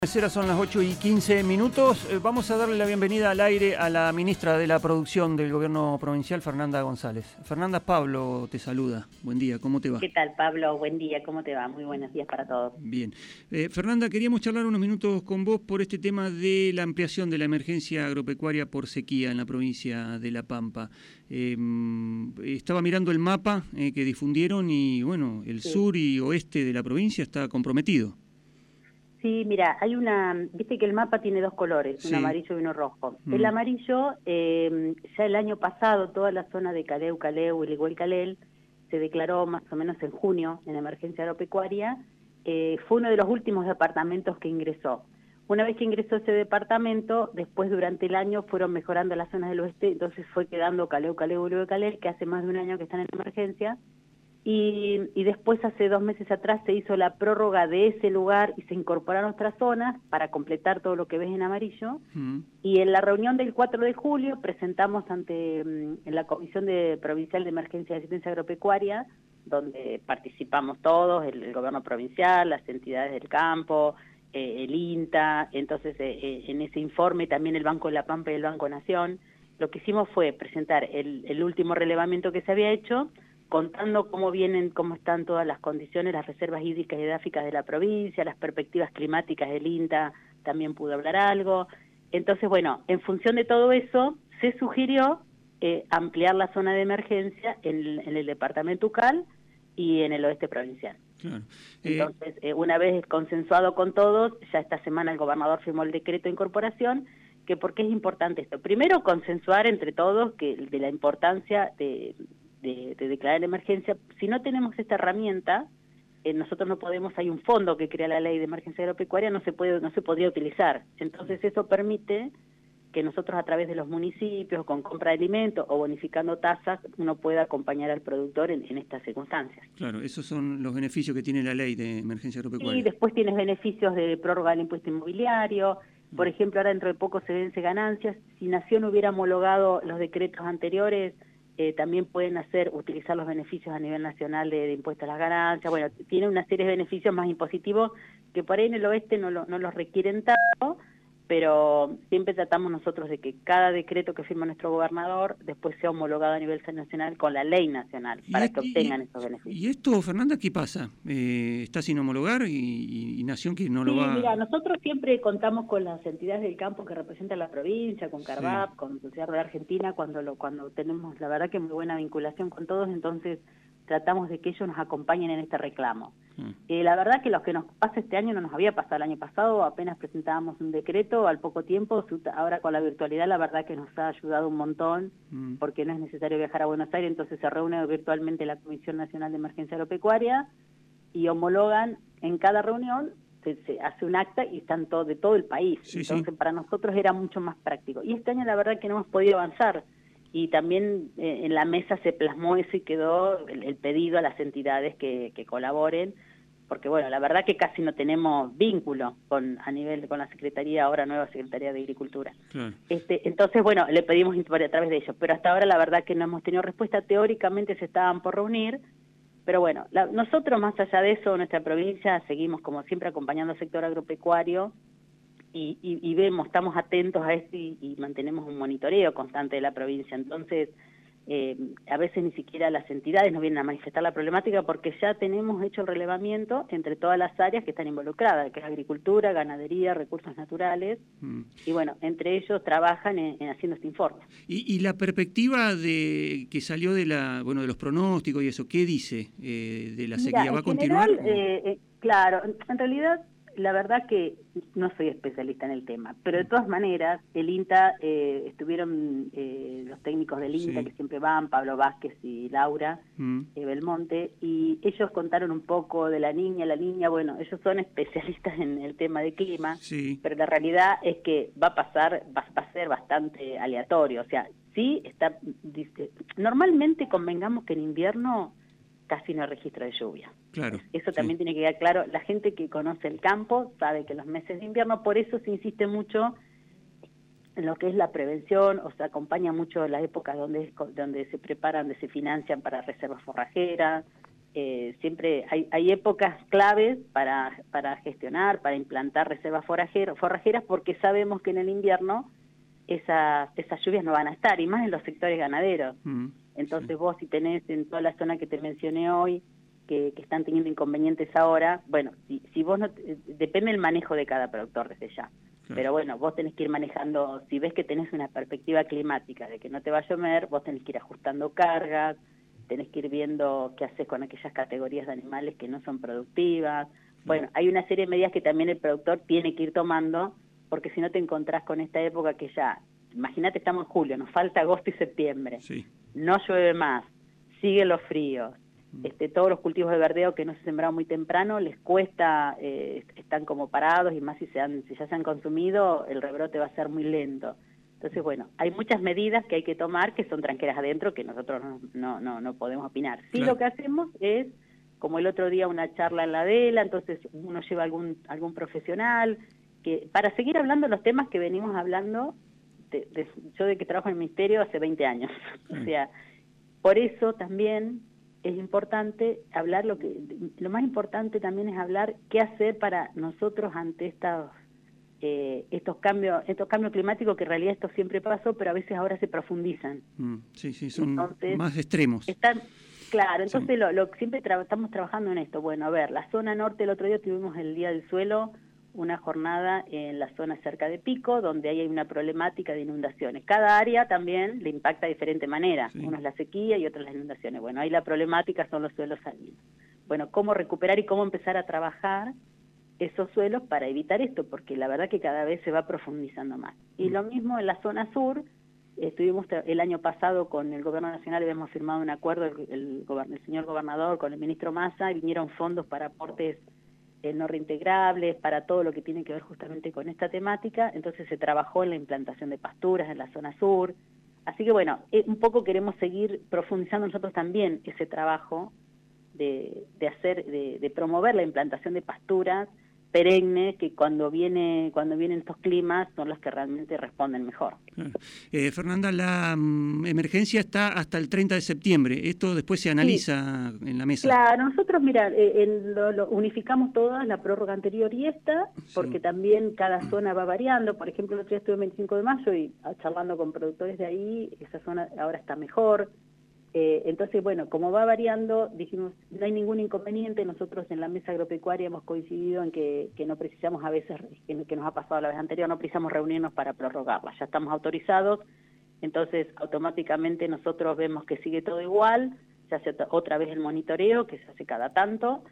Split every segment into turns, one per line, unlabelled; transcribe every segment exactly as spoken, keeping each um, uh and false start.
Son las ocho y quince minutos. Eh, vamos a darle la bienvenida al aire a la ministra de la Producción del Gobierno Provincial, Fernanda González. Fernanda, Pablo te saluda. Buen día, ¿cómo te va?
¿Qué tal, Pablo? Buen día, ¿cómo te va? Muy buenos días para todos.
Bien. Eh, Fernanda, queríamos charlar unos minutos con vos por este tema de la ampliación de la emergencia agropecuaria por sequía en la provincia de La Pampa. Eh, estaba mirando el mapa eh, que difundieron y, bueno, el sí. sur y oeste de la provincia está comprometido.
Sí, mira, hay una, viste que el mapa tiene dos colores, sí. un amarillo y uno rojo. Mm. El amarillo, eh, ya el año pasado, toda la zona de Caleu, Caleu, Iligüey, Calel, se declaró más o menos en junio en emergencia agropecuaria, eh, fue uno de los últimos departamentos que ingresó. Una vez que ingresó ese departamento, después durante el año fueron mejorando las zonas del oeste, entonces fue quedando Caleu, Caleu, Iligüey, Calel, que hace más de un año que están en emergencia. Y, y después, hace dos meses atrás, se hizo la prórroga de ese lugar y se incorporaron otras zonas para completar todo lo que ves en amarillo. Mm. Y en la reunión del cuatro de julio presentamos ante en la Comisión de Provincial de Emergencia y Asistencia Agropecuaria, donde participamos todos, el, el gobierno provincial, las entidades del campo, eh, el INTA, entonces eh, en ese informe también el Banco de la Pampa y el Banco Nación. Lo que hicimos fue presentar el, el último relevamiento que se había hecho, contando cómo vienen, cómo están todas las condiciones, las reservas hídricas y edáficas de la provincia, las perspectivas climáticas del INTA, también pudo hablar algo. Entonces, bueno, en función de todo eso, se sugirió eh, ampliar la zona de emergencia en, en el departamento Ucal y en el oeste provincial. Claro. Eh... Entonces, eh, una vez consensuado con todos, ya esta semana el gobernador firmó el decreto de incorporación, que ¿por qué es importante esto? Primero, consensuar entre todos que de la importancia de... De, de declarar la emergencia. Si no tenemos esta herramienta, eh, nosotros no podemos, hay un fondo que crea la ley de emergencia agropecuaria, no se puede, no se podría utilizar. Entonces eso permite que nosotros a través de los municipios, con compra de alimentos o bonificando tasas, uno pueda acompañar al productor en, en estas circunstancias.
Claro, esos son los beneficios que tiene la ley de emergencia agropecuaria.
Y después tienes beneficios de prórroga del impuesto inmobiliario. Por ejemplo, ahora dentro de poco se vence ganancias. Si Nación hubiera homologado los decretos anteriores, Eh, también pueden hacer, utilizar los beneficios a nivel nacional de, de impuestos a las ganancias. Bueno, tiene una serie de beneficios más impositivos que por ahí en el oeste no, lo, no los requieren tanto, pero siempre tratamos nosotros de que cada decreto que firma nuestro gobernador después sea homologado a nivel nacional con la ley nacional para que obtengan
y,
esos beneficios.
¿Y esto, Fernanda, qué pasa? Eh, ¿Está sin homologar y, y, y Nación que no
sí,
lo va...?
Mira, nosotros siempre contamos con las entidades del campo que representan la provincia, con Carvap, sí. con Sociedad Rural Argentina, cuando, lo, cuando tenemos la verdad que muy buena vinculación con todos, entonces tratamos de que ellos nos acompañen en este reclamo. Mm. Eh, la verdad que lo que nos pasa este año no nos había pasado el año pasado, apenas presentábamos un decreto al poco tiempo, ahora con la virtualidad la verdad que nos ha ayudado un montón, mm. porque no es necesario viajar a Buenos Aires, entonces se reúne virtualmente la Comisión Nacional de Emergencia Agropecuaria y homologan en cada reunión, se, se hace un acta y están todo, de todo el país, sí, entonces sí. para nosotros era mucho más práctico. Y este año la verdad que no hemos podido avanzar, y también eh, en la mesa se plasmó eso y quedó el, el pedido a las entidades que, que colaboren, porque bueno, la verdad que casi no tenemos vínculo con a nivel con la Secretaría, ahora nueva Secretaría de Agricultura. Claro. Este, entonces, bueno, le pedimos a través de ellos, pero hasta ahora la verdad que no hemos tenido respuesta, teóricamente se estaban por reunir, pero bueno, la, nosotros más allá de eso, nuestra provincia, seguimos como siempre acompañando al sector agropecuario, Y, y, y vemos, estamos atentos a esto y, y mantenemos un monitoreo constante de la provincia. Entonces, eh, a veces ni siquiera las entidades nos vienen a manifestar la problemática porque ya tenemos hecho el relevamiento entre todas las áreas que están involucradas, que es agricultura, ganadería, recursos naturales, mm. y bueno, entre ellos trabajan en, en haciendo este informe.
¿Y, y la perspectiva de que salió de la bueno de los pronósticos y eso, qué dice eh, de la sequía?
Mira,
¿Va a
general,
continuar?
Eh, eh, claro, en realidad... La verdad que no soy especialista en el tema, pero de todas maneras, el INTA, eh, estuvieron eh, los técnicos del INTA sí. que siempre van, Pablo Vázquez y Laura mm. eh, Belmonte, y ellos contaron un poco de la niña, la niña, bueno, ellos son especialistas en el tema de clima, sí. pero la realidad es que va a pasar, va, va a ser bastante aleatorio, o sea, sí está, dice, normalmente convengamos que en invierno casi no hay registro de lluvia. Claro. Eso también sí. tiene que quedar claro. La gente que conoce el campo sabe que los meses de invierno, por eso se insiste mucho en lo que es la prevención, o se acompaña mucho la época donde, es, donde se preparan, donde se financian para reservas forrajeras, eh, siempre hay, hay épocas claves para, para gestionar, para implantar reservas forrajeras, forrajeras, porque sabemos que en el invierno esas, esas lluvias no van a estar, y más en los sectores ganaderos. Mm, Entonces sí. Vos si tenés en toda la zona que te mencioné hoy, que, que están teniendo inconvenientes ahora, bueno, si, si vos no, depende del manejo de cada productor desde ya. Claro. Pero bueno, vos tenés que ir manejando, si ves que tenés una perspectiva climática de que no te va a llover, vos tenés que ir ajustando cargas, tenés que ir viendo qué haces con aquellas categorías de animales que no son productivas. Bueno, hay una serie de medidas que también el productor tiene que ir tomando, porque si no te encontrás con esta época que ya, imagínate, estamos en julio, nos falta agosto y septiembre, sí. No llueve más, siguen los fríos, mm. este, todos los cultivos de verdeo que no se sembraron muy temprano, les cuesta, eh, están como parados, y más si, se han, si ya se han consumido, el rebrote va a ser muy lento. Entonces, bueno, hay muchas medidas que hay que tomar que son tranqueras adentro, que nosotros no, no, no, no podemos opinar. Sí, claro. Lo que hacemos es, como el otro día, una charla en la vela, entonces uno lleva algún, algún profesional, que para seguir hablando los temas que venimos hablando, de, de, yo de que trabajo en el Ministerio hace veinte años. Sí. O sea, por eso también es importante hablar, lo que lo más importante también es hablar qué hacer para nosotros ante estas... Eh, estos cambios estos cambios climáticos, que en realidad esto siempre pasó, pero a veces ahora se profundizan.
Mm, sí, sí, son entonces, más extremos.
Están, claro, entonces sí. lo, lo siempre tra estamos trabajando en esto. Bueno, a ver, la zona norte, el otro día tuvimos el Día del Suelo, una jornada en la zona cerca de Pico, donde ahí hay una problemática de inundaciones. Cada área también le impacta de diferente manera. Sí. Uno es la sequía y otro las inundaciones. Bueno, ahí la problemática son los suelos salinos. Bueno, cómo recuperar y cómo empezar a trabajar esos suelos para evitar esto, porque la verdad que cada vez se va profundizando más. Y lo mismo en la zona sur, estuvimos el año pasado con el Gobierno Nacional, habíamos firmado un acuerdo, el, el, el señor gobernador con el ministro Massa, y vinieron fondos para aportes eh, no reintegrables, para todo lo que tiene que ver justamente con esta temática. Entonces se trabajó en la implantación de pasturas en la zona sur. Así que bueno, eh, un poco queremos seguir profundizando nosotros también ese trabajo de, de hacer, de, de promover la implantación de pasturas perennes, que cuando viene cuando vienen estos climas son las que realmente responden mejor.
Claro. Eh, Fernanda, la um, emergencia está hasta el treinta de septiembre. Esto después se analiza sí. en la mesa.
Claro, nosotros, mira, eh, en lo, lo unificamos todas, la prórroga anterior y esta, porque sí. también cada zona va variando. Por ejemplo, el otro día estuve el veinticinco de mayo y charlando con productores de ahí, esa zona ahora está mejor. Eh, entonces, bueno, como va variando, dijimos, no hay ningún inconveniente. Nosotros en la mesa agropecuaria hemos coincidido en que, que no precisamos, a veces, que, que nos ha pasado la vez anterior, no precisamos reunirnos para prorrogarla. Ya estamos autorizados, entonces automáticamente nosotros vemos que sigue todo igual, se hace otra vez el monitoreo, que se hace cada tanto,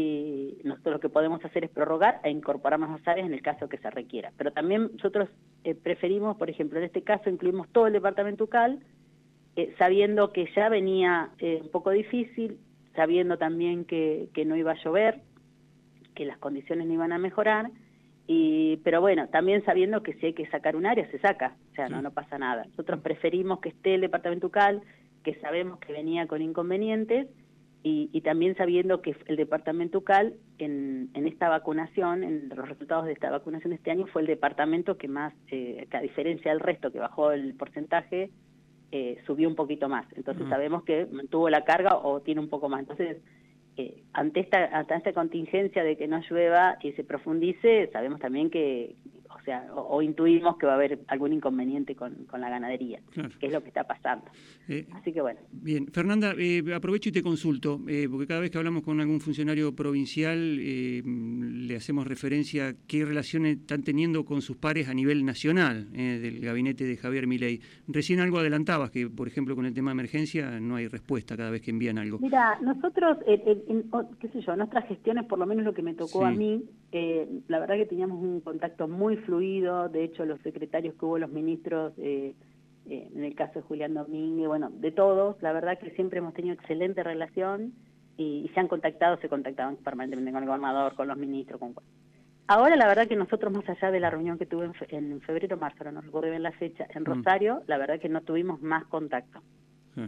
y nosotros lo que podemos hacer es prorrogar e incorporar más áreas en el caso que se requiera. Pero también nosotros eh, preferimos, por ejemplo, en este caso incluimos todo el departamento UCAL, Eh, sabiendo que ya venía eh, un poco difícil, sabiendo también que, que no iba a llover, que las condiciones no iban a mejorar, y pero bueno, también sabiendo que si hay que sacar un área, se saca, o sea, sí. no, no pasa nada. Nosotros preferimos que esté el departamento UCAL, que sabemos que venía con inconvenientes, y, y también sabiendo que el departamento UCAL, en, en esta vacunación, en los resultados de esta vacunación de este año, fue el departamento que más, eh, que a diferencia del resto, que bajó el porcentaje, Eh, subió un poquito más, entonces uh-huh. sabemos que mantuvo la carga o tiene un poco más. Entonces, eh, ante esta ante esta contingencia de que no llueva y se profundice, sabemos también que, o sea, o, o intuimos que va a haber algún inconveniente con, con la ganadería, claro. que es lo que está pasando. Eh, Así que bueno.
Bien, Fernanda, eh, aprovecho y te consulto, eh, porque cada vez que hablamos con algún funcionario provincial eh, le hacemos referencia a qué relaciones están teniendo con sus pares a nivel nacional eh, del gabinete de Javier Milei. Recién algo adelantabas, que por ejemplo con el tema de emergencia no hay respuesta cada vez que envían algo.
Mira, nosotros, eh, eh, en, qué sé yo, nuestras gestiones, por lo menos lo que me tocó sí. a mí, eh, la verdad que teníamos un contacto muy fluido. De hecho los secretarios que hubo, los ministros, eh, eh, en el caso de Julián Domínguez, bueno, de todos, la verdad que siempre hemos tenido excelente relación y, y se han contactado, se contactaban permanentemente con el gobernador, con los ministros, con... Ahora la verdad que nosotros, más allá de la reunión que tuve en, fe, en febrero, marzo, no recuerdo bien la fecha, en Rosario, mm. la verdad que no tuvimos más contacto. Sí.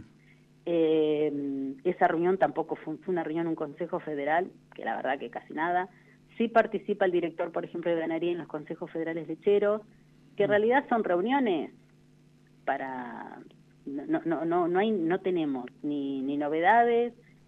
Eh, esa reunión tampoco fue, fue una reunión, un consejo federal, que la verdad que casi nada. Sí participa el director, por ejemplo, de ganadería en los consejos federales lecheros, que en realidad son reuniones para... No, no, no, no, hay, no tenemos ni, ni novedades,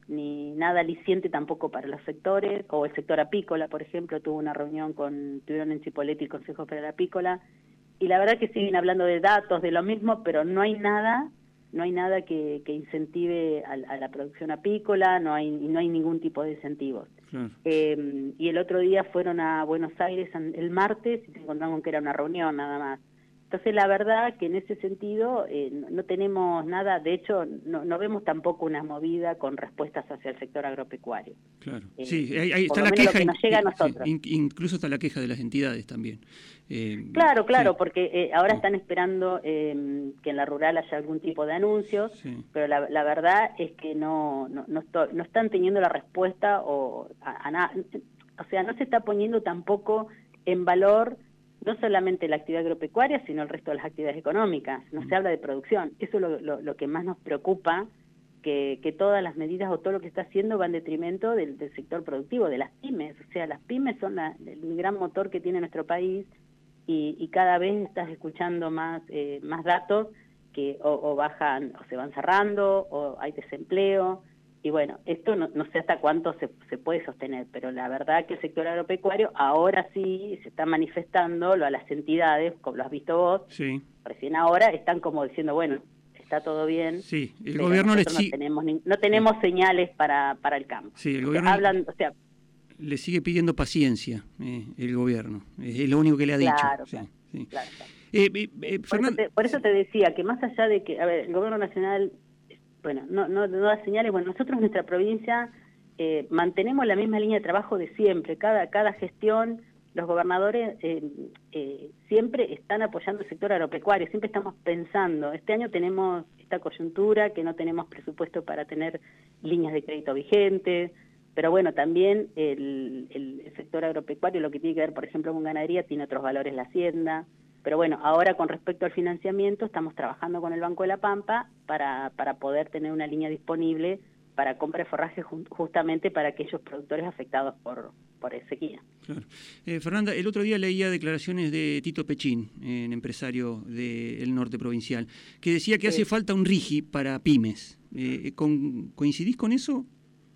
ni nada aliciente tampoco para los sectores, o el sector apícola, por ejemplo, tuvo una reunión con, tuvieron en Chipoleti el Consejo Federal Apícola, y la verdad que siguen hablando de datos, de lo mismo, pero no hay nada, no hay nada que, que incentive a, a la producción apícola, no hay, no hay ningún tipo de incentivos. Claro. Eh, y el otro día fueron a Buenos Aires el martes y se encontraron que era una reunión nada más. Entonces, la verdad que en ese sentido eh, no, no tenemos nada, de hecho, no, no vemos tampoco una movida con respuestas hacia el sector agropecuario.
Claro, eh, sí, ahí, ahí está la queja, que nos llega a nosotros. Sí, incluso está la queja de las entidades también.
Eh, claro, claro,
sí.
porque eh, ahora sí. están esperando eh, que en la rural haya algún tipo de anuncios, sí. pero la, la verdad es que no no, no, estoy, no están teniendo la respuesta, o a, a nada, o sea, no se está poniendo tampoco en valor no solamente la actividad agropecuaria, sino el resto de las actividades económicas. No se habla de producción. Eso es lo, lo, lo que más nos preocupa, que, que todas las medidas o todo lo que está haciendo va en detrimento del, del sector productivo, de las pymes. O sea, las pymes son la, el gran motor que tiene nuestro país, y, y cada vez estás escuchando más, eh, más datos que o, o bajan, o se van cerrando, o hay desempleo. Y bueno, esto no, no sé hasta cuánto se, se puede sostener, pero la verdad que el sector agropecuario ahora sí se está manifestando, lo a las entidades, como lo has visto vos,
sí.
recién ahora están como diciendo, bueno, está todo bien.
Sí, el gobierno le sigue...
No tenemos, ni, no tenemos sí. señales para, para el campo.
Sí, el gobierno
hablan, o sea,
le sigue pidiendo paciencia, eh, el gobierno, es lo único que le ha
claro,
dicho.
Claro,
sí, sí.
claro, claro.
Eh, eh, eh,
por,
Fernando,
eso te, por eso te decía que más allá de que, a ver, el gobierno nacional... Bueno, no, no, no da señales. Bueno, nosotros en nuestra provincia eh, mantenemos la misma línea de trabajo de siempre. Cada, cada gestión, los gobernadores eh, eh, siempre están apoyando el sector agropecuario, siempre estamos pensando. Este año tenemos esta coyuntura, que no tenemos presupuesto para tener líneas de crédito vigentes, pero bueno, también el, el, el sector agropecuario, lo que tiene que ver, por ejemplo, con ganadería, tiene otros valores la hacienda. Pero bueno, ahora con respecto al financiamiento estamos trabajando con el Banco de la Pampa para, para poder tener una línea disponible para compra de forraje ju justamente para aquellos productores afectados por, por sequía.
Claro. Eh, Fernanda, el otro día leía declaraciones de Tito Pechín, eh, empresario del norte provincial, que decía que sí. hace falta un RIGI para pymes. Eh, con, ¿Coincidís con eso?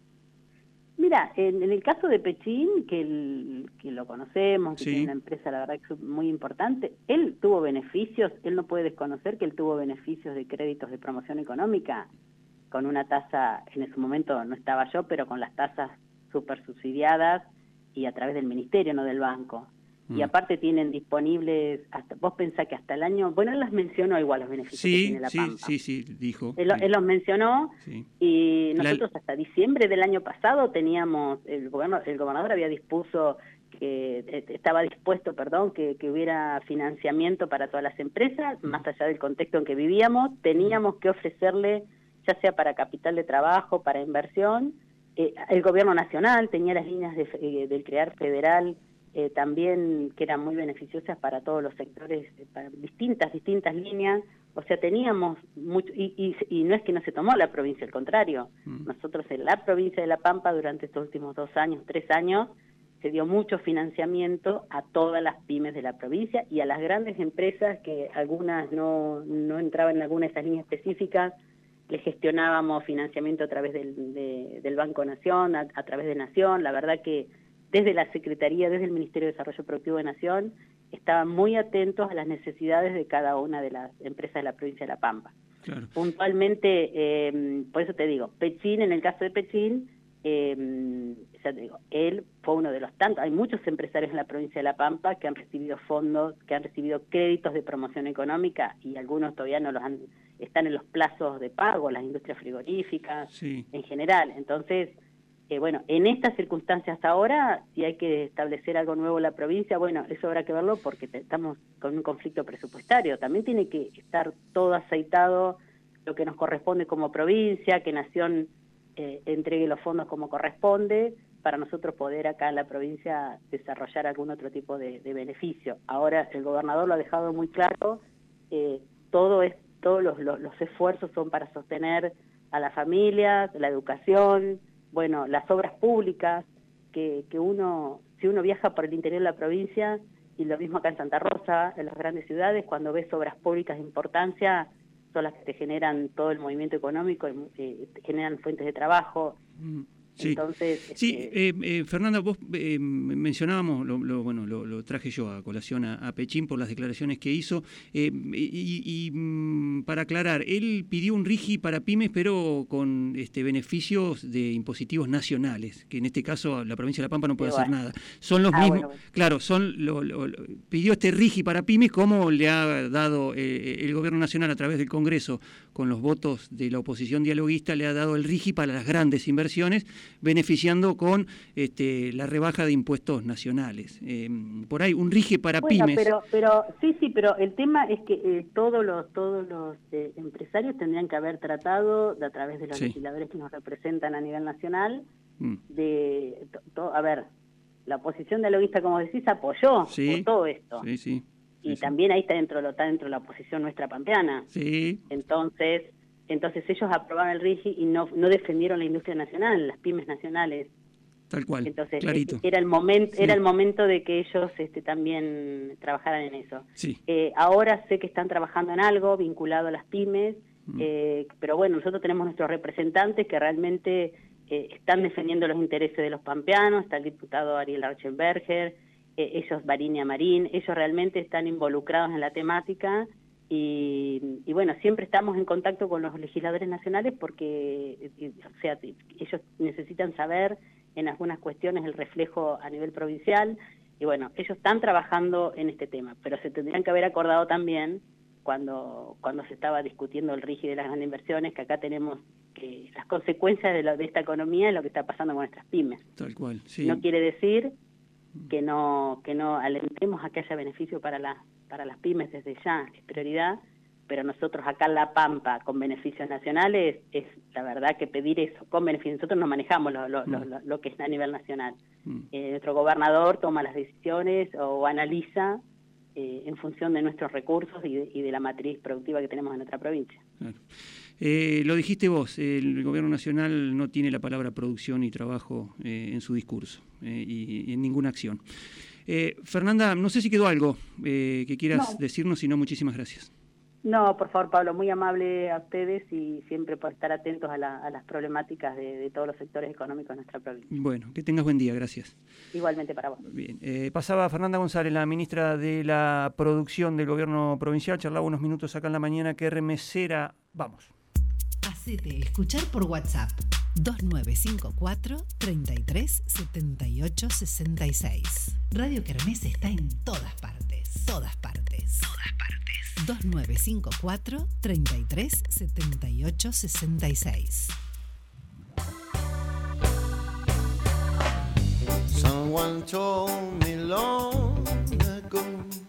Mira, en, en el caso de Pechín, que, el, que lo conocemos, que
sí.
tiene una empresa, la verdad, que es muy importante, él tuvo beneficios, él no puede desconocer que él tuvo beneficios de créditos de promoción económica, con una tasa, en ese momento no estaba yo, pero con las tasas súper subsidiadas y a través del ministerio, no del banco. Mm. Y aparte tienen disponibles, hasta vos pensás que hasta el año, bueno, él las mencionó igual los beneficios
sí,
que tiene la
sí,
Pampa.
Sí, sí, dijo.
Él,
sí.
él los mencionó
sí.
y nosotros
la...
hasta diciembre del año pasado teníamos, el gobierno, el gobernador había dispuso, que eh, estaba dispuesto, perdón, que, que hubiera financiamiento para todas las empresas, mm. más allá del contexto en que vivíamos, teníamos que ofrecerle, ya sea para capital de trabajo, para inversión, eh, el gobierno nacional tenía las líneas de, eh, del CREAR federal, Eh, también que eran muy beneficiosas para todos los sectores, eh, para distintas, distintas líneas, o sea, teníamos mucho, y, y, y no es que no se tomó la provincia, al contrario, mm. nosotros en la provincia de La Pampa durante estos últimos dos años, tres años, se dio mucho financiamiento a todas las pymes de la provincia y a las grandes empresas que algunas no, no entraban en alguna de esas líneas específicas, le gestionábamos financiamiento a través del, de, del Banco Nación, a, a través de Nación, la verdad que desde la Secretaría, desde el Ministerio de Desarrollo Productivo de Nación, estaban muy atentos a las necesidades de cada una de las empresas de la provincia de La Pampa.
Claro.
Puntualmente, eh, por eso te digo, Pechín, en el caso de Pechín, eh, ya te digo, él fue uno de los tantos, hay muchos empresarios en la provincia de La Pampa que han recibido fondos, que han recibido créditos de promoción económica y algunos todavía no los han, están en los plazos de pago, las industrias frigoríficas,
sí.
en general, entonces... Eh, bueno, en estas circunstancias ahora, si hay que establecer algo nuevo en la provincia, bueno, eso habrá que verlo porque te, estamos con un conflicto presupuestario. También tiene que estar todo aceitado, lo que nos corresponde como provincia, que Nación eh, entregue los fondos como corresponde, para nosotros poder acá en la provincia desarrollar algún otro tipo de, de beneficio. Ahora el gobernador lo ha dejado muy claro, eh, todo es, todos los, los, los esfuerzos son para sostener a las familias, la educación, bueno, las obras públicas, que, que uno, si uno viaja por el interior de la provincia, y lo mismo acá en Santa Rosa, en las grandes ciudades, cuando ves obras públicas de importancia, son las que te generan todo el movimiento económico, eh, te generan fuentes de trabajo.
Mm. Sí,
Entonces,
sí
este...
eh, eh, Fernanda, vos eh, mencionábamos, lo, lo, bueno, lo, lo traje yo a colación a, a Pechín por las declaraciones que hizo, eh, y, y mm, para aclarar, él pidió un RIGI para pymes, pero con este, beneficios de impositivos nacionales, que en este caso la provincia de La Pampa no puede hacer nada. Son los
ah,
mismos,
bueno, bueno.
claro, son lo, lo, lo, pidió este RIGI para pymes, como le ha dado eh, el gobierno nacional a través del Congreso, con los votos de la oposición dialoguista, le ha dado el RIGI para las grandes inversiones, beneficiando con este, la rebaja de impuestos nacionales. Eh, por ahí, un RIGI para
bueno,
pymes.
Pero, pero, sí, sí, pero el tema es que eh, todos los todos los eh, empresarios tendrían que haber tratado, de, a través de los sí. legisladores que nos representan a nivel nacional, mm. de, to, to, a ver, la oposición dialoguista, como decís, apoyó
sí.
por todo esto.
Sí, sí.
Y
sí,
también
sí.
ahí está dentro, está dentro de la oposición nuestra pampeana.
Sí.
Entonces... Entonces ellos aprobaron el RIGI y no no defendieron la industria nacional, las pymes nacionales.
Tal cual,
Entonces
clarito.
era el momento
sí.
era el momento de que ellos este, también trabajaran en eso.
Sí.
Eh, ahora sé que están trabajando en algo vinculado a las pymes, mm. eh, pero bueno, nosotros tenemos nuestros representantes que realmente eh, están defendiendo los intereses de los pampeanos, está el diputado Ariel Archenberger, eh, ellos Varinia Marín, ellos realmente están involucrados en la temática. Y, y bueno, siempre estamos en contacto con los legisladores nacionales porque, o sea, ellos necesitan saber en algunas cuestiones el reflejo a nivel provincial, y bueno, ellos están trabajando en este tema, pero se tendrían que haber acordado también cuando cuando se estaba discutiendo el RIGI de las grandes inversiones, que acá tenemos que las consecuencias de, la, de esta economía es lo que está pasando con nuestras pymes.
Tal cual, sí.
No quiere decir que no que no alentemos a que haya beneficio para las para las pymes desde ya, es prioridad, pero nosotros acá en La Pampa, con beneficios nacionales, es la verdad que pedir eso, con beneficios, nosotros no manejamos lo, lo, mm. lo, lo, lo que está a nivel nacional. Mm. Eh, nuestro gobernador toma las decisiones o analiza eh, en función de nuestros recursos y de, y de la matriz productiva que tenemos en nuestra provincia.
Claro. Eh, lo dijiste vos, el gobierno nacional no tiene la palabra producción y trabajo eh, en su discurso eh, y, y en ninguna acción. Eh, Fernanda, no sé si quedó algo eh, que quieras no. decirnos, si no, muchísimas gracias.
No, por favor, Pablo, muy amable a ustedes y siempre por estar atentos a, la, a las problemáticas de, de todos los sectores económicos de nuestra provincia.
Bueno, que tengas buen día, gracias.
Igualmente para vos.
Bien, eh, pasaba Fernanda González, la ministra de la Producción del Gobierno Provincial, charlaba unos minutos acá en la mañana, que remesera, vamos.
Hacete escuchar por WhatsApp dos nueve cinco cuatro, treinta y tres, setenta y ocho, sesenta y seis. Radio Kermés está en todas partes, todas partes, todas partes. dos nueve cinco cuatro, treinta y tres, setenta y ocho, sesenta y seis.
Someone told me long ago